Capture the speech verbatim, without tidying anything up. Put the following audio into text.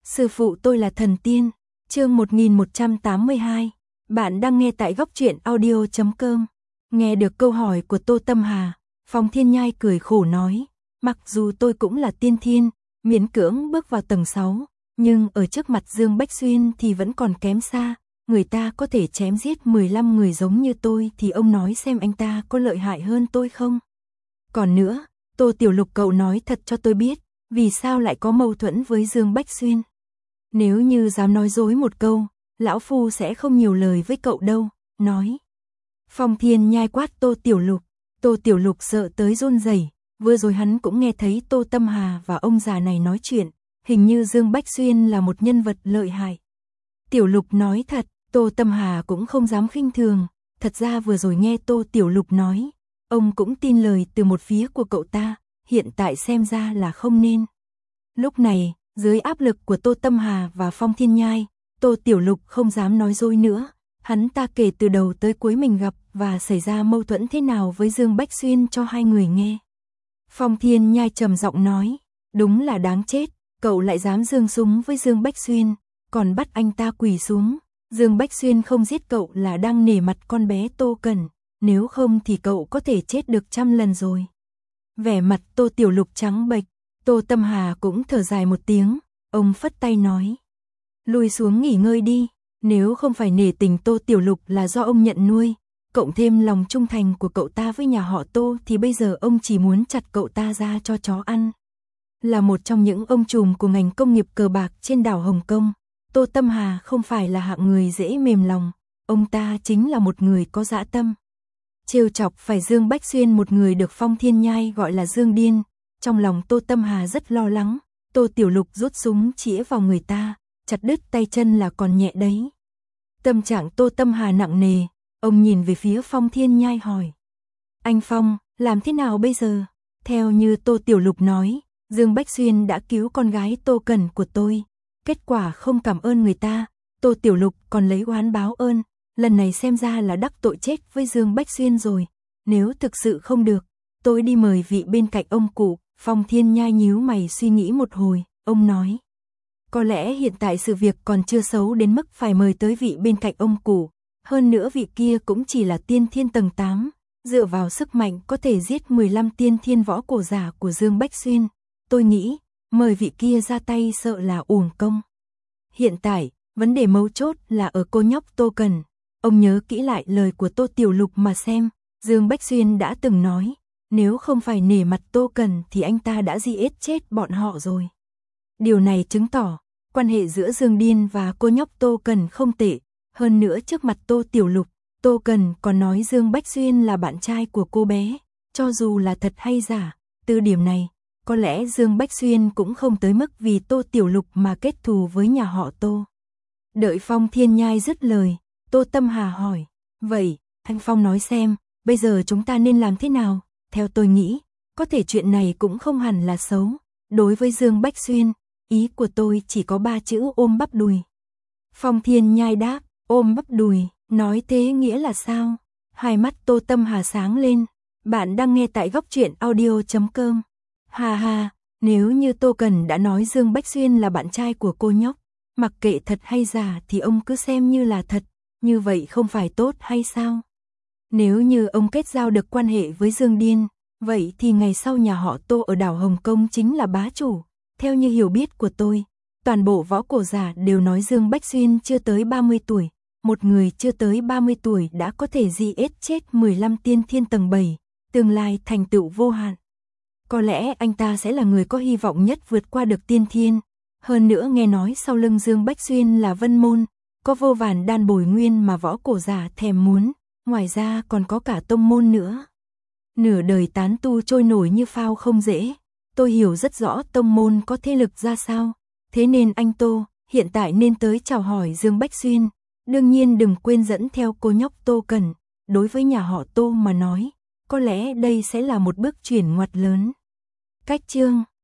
Sư phụ tôi là thần tiên. Chương một nghìn một trăm tám mươi hai. Bạn đang nghe tại góc truyện audio chấm com. Nghe được câu hỏi của Tô Tâm Hà, Phong Thiên Nhai cười khổ nói, mặc dù tôi cũng là tiên thiên, miễn cưỡng bước vào tầng sáu, nhưng ở trước mặt Dương Bách Xuyên thì vẫn còn kém xa. Người ta có thể chém giết mười lăm người giống như tôi thì ông nói xem anh ta có lợi hại hơn tôi không? Còn nữa, Tô Tiểu Lục cậu nói thật cho tôi biết, vì sao lại có mâu thuẫn với Dương Bách Xuyên? Nếu như dám nói dối một câu, lão phu sẽ không nhiều lời với cậu đâu, nói. Phong Thiên Nhai quát Tô Tiểu Lục, Tô Tiểu Lục sợ tới run rẩy. Vừa rồi hắn cũng nghe thấy Tô Tâm Hà và ông già này nói chuyện, hình như Dương Bách Xuyên là một nhân vật lợi hại. Tiểu Lục nói thật, Tô Tâm Hà cũng không dám khinh thường, thật ra vừa rồi nghe Tô Tiểu Lục nói, ông cũng tin lời từ một phía của cậu ta, hiện tại xem ra là không nên. Lúc này, dưới áp lực của Tô Tâm Hà và Phong Thiên Nhai, Tô Tiểu Lục không dám nói dối nữa, hắn ta kể từ đầu tới cuối mình gặp và xảy ra mâu thuẫn thế nào với Dương Bách Xuyên cho hai người nghe. Phong Thiên Nhai trầm giọng nói, đúng là đáng chết, cậu lại dám giương súng với Dương Bách Xuyên, còn bắt anh ta quỳ xuống. Dương Bách Xuyên không giết cậu là đang nể mặt con bé Tô Cẩn, nếu không thì cậu có thể chết được trăm lần rồi. Vẻ mặt Tô Tiểu Lục trắng bệch, Tô Tâm Hà cũng thở dài một tiếng, ông phất tay nói. Lui xuống nghỉ ngơi đi, nếu không phải nể tình Tô Tiểu Lục là do ông nhận nuôi, cộng thêm lòng trung thành của cậu ta với nhà họ Tô thì bây giờ ông chỉ muốn chặt cậu ta ra cho chó ăn. Là một trong những ông trùm của ngành công nghiệp cờ bạc trên đảo Hồng Kông, Tô Tâm Hà không phải là hạng người dễ mềm lòng, ông ta chính là một người có dã tâm. Trêu chọc phải Dương Bách Xuyên, một người được Phong Thiên Nhai gọi là Dương Điên, trong lòng Tô Tâm Hà rất lo lắng. Tô Tiểu Lục rút súng chĩa vào người ta, chặt đứt tay chân là còn nhẹ đấy. Tâm trạng Tô Tâm Hà nặng nề, ông nhìn về phía Phong Thiên Nhai hỏi. Anh Phong, làm thế nào bây giờ? Theo như Tô Tiểu Lục nói, Dương Bách Xuyên đã cứu con gái Tô Cẩn của tôi. Kết quả không cảm ơn người ta, Tô Tiểu Lục còn lấy oán báo ơn, lần này xem ra là đắc tội chết với Dương Bách Xuyên rồi. Nếu thực sự không được, tôi đi mời vị bên cạnh ông cụ. Phong Thiên Nhai nhíu mày suy nghĩ một hồi, ông nói. Có lẽ hiện tại sự việc còn chưa xấu đến mức phải mời tới vị bên cạnh ông cụ, hơn nữa vị kia cũng chỉ là tiên thiên tầng tám, dựa vào sức mạnh có thể giết mười lăm tiên thiên võ cổ giả của Dương Bách Xuyên. Tôi nghĩ, mời vị kia ra tay sợ là uổng công. Hiện tại, vấn đề mấu chốt là ở cô nhóc Tô Cẩn. Ông nhớ kỹ lại lời của Tô Tiểu Lục mà xem, Dương Bách Xuyên đã từng nói, nếu không phải nể mặt Tô Cẩn thì anh ta đã giết chết bọn họ rồi. Điều này chứng tỏ, quan hệ giữa Dương Điên và cô nhóc Tô Cẩn không tệ, hơn nữa trước mặt Tô Tiểu Lục, Tô Cẩn còn nói Dương Bách Xuyên là bạn trai của cô bé, cho dù là thật hay giả, từ điểm này, có lẽ Dương Bách Xuyên cũng không tới mức vì Tô Tiểu Lục mà kết thù với nhà họ Tô. Đợi Phong Thiên Nhai dứt lời, Tô Tâm Hà hỏi, vậy, anh Phong nói xem, bây giờ chúng ta nên làm thế nào? Theo tôi nghĩ, có thể chuyện này cũng không hẳn là xấu. Đối với Dương Bách Xuyên, ý của tôi chỉ có ba chữ ôm bắp đùi. Phong Thiên Nhai đáp, ôm bắp đùi, nói thế nghĩa là sao? Hai mắt Tô Tâm Hà sáng lên, bạn đang nghe tại góc truyện audio chấm com. Hà hà, nếu như Tô Cẩn đã nói Dương Bách Xuyên là bạn trai của cô nhóc, mặc kệ thật hay giả thì ông cứ xem như là thật, như vậy không phải tốt hay sao? Nếu như ông kết giao được quan hệ với Dương Điên, vậy thì ngày sau nhà họ Tô ở đảo Hồng Kông chính là bá chủ. Theo như hiểu biết của tôi, toàn bộ võ cổ giả đều nói Dương Bách Xuyên chưa tới ba mươi tuổi. Một người chưa tới ba mươi tuổi đã có thể giết chết mười lăm tiên thiên tầng bảy, tương lai thành tựu vô hạn. Có lẽ anh ta sẽ là người có hy vọng nhất vượt qua được tiên thiên. Hơn nữa nghe nói sau lưng Dương Bách Xuyên là Vân Môn, có vô vàn đan bồi nguyên mà võ cổ giả thèm muốn. Ngoài ra còn có cả tông môn nữa. Nửa đời tán tu trôi nổi như phao không dễ. Tôi hiểu rất rõ tông môn có thế lực ra sao. Thế nên anh Tô, hiện tại nên tới chào hỏi Dương Bách Xuyên. Đương nhiên đừng quên dẫn theo cô nhóc Tô Cẩn. Đối với nhà họ Tô mà nói, có lẽ đây sẽ là một bước chuyển ngoặt lớn. Cách chương